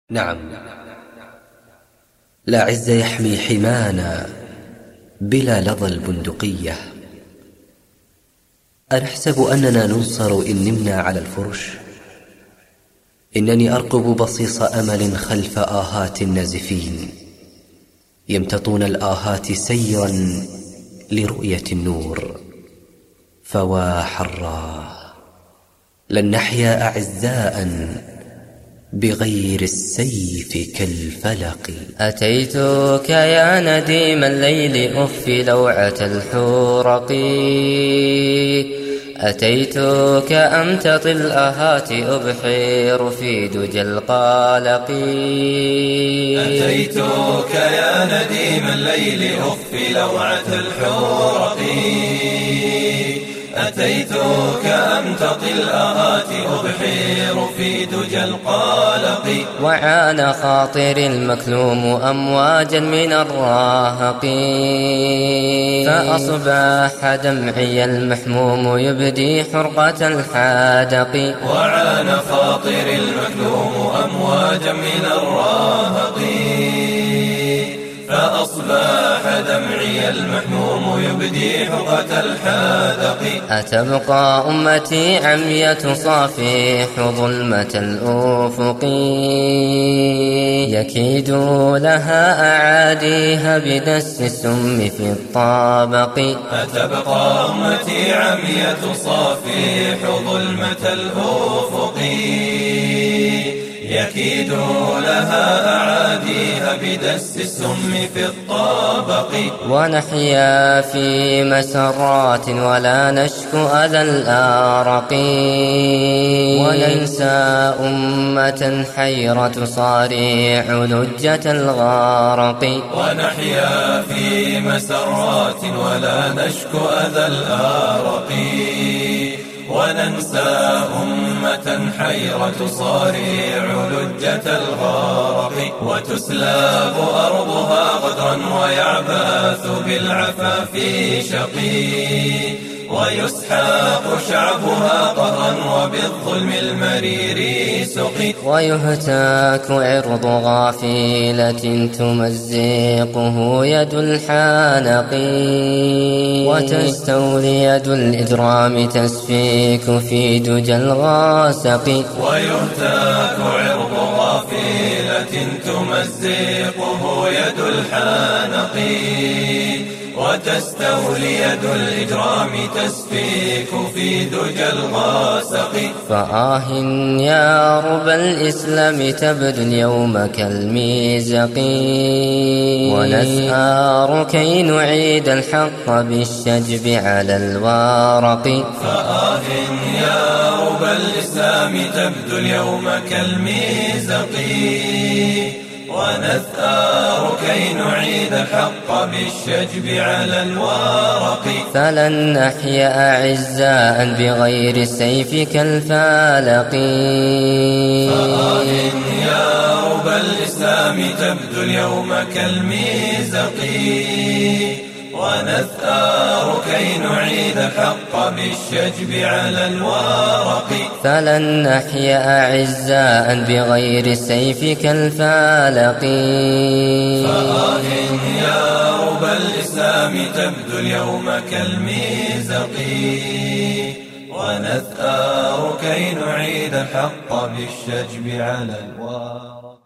نعم، لا عز يحمي حمانا بلا لظى البندقية. أنحسب أننا ننصر إن نمنا على الفرش؟ إنني أرقب بصيص أمل خلف آهات النازفين يمتطون الآهات سيرا لرؤية النور. فوا حراه لن نحيا أعزاء بغير السيف كالفلق. أتيتك يا نديم الليل أخفي لوعة الحورق، أتيتك أمتطي الآهات أبحير في دجى القلق. أتيتك يا نديم الليل أخفي لوعة الحورق، أتيتك أمتطي الآهات أبحير في دجى القلق. وعان خاطري المكلوم أمواجا من الراهق، فأصبح دمعي المحموم يبدي حرقة الحادق. وعان خاطري المكلوم أمواجا من الراهق، فأصبح دمعي المحموم يبدي حرقة الحادق. أتبقى أمتي عمية صافيح ظلمة الأفق، يكيد لها أعاديها بدس السم في الطابق. أتبقى أمتي عمية صافيح ظلمة الأفق، يكيد لها أعاديها بدس السم في الطابق. ونحيا في مسرات ولا نشكو أذى الآرق، وننسى أمة حيرة صاريع لجة الغارق. ونحيا في مسرات ولا نشكو أذى الآرق، وننسى أمة حيرة صاريع لجة الغارق. وتسلاب أرضها غدرا ويعبث بالعفاف شقي، ويسحاق شعبها قهرا وبالظلم المرير سقي. ويهتاك عرض غافلة تمزقه يد الحانق، وتستولي يد الإجرام تسفيك في دجى الغاسق. ويهتاك عرض غافلة تمزقه يد الحانق، وتستولي يد الإجرام تسفيك في دجى الغاسق. فآه يا رب الإسلام تبدو اليوم كالميزق، ونثار كي نعيد الحق بالشجب على الوارق. فآه يا رب الإسلام تبدو اليوم كالميزق، ونثار كي نعيد الحق بالشجب على الورق. فلن نحيا أعزاء بغير السيف كالفالق. فآه يا رب الإسلام تبدو اليوم كالميزق، ونثار كي نعيد الحق بالشجب على الورق. فلن نحيا أعزاء بغير السيف كالفالق. فآه يا رب الإسلام تبدو اليوم كالميزق، ونثار كي نعيد الحق بالشجب على الورق.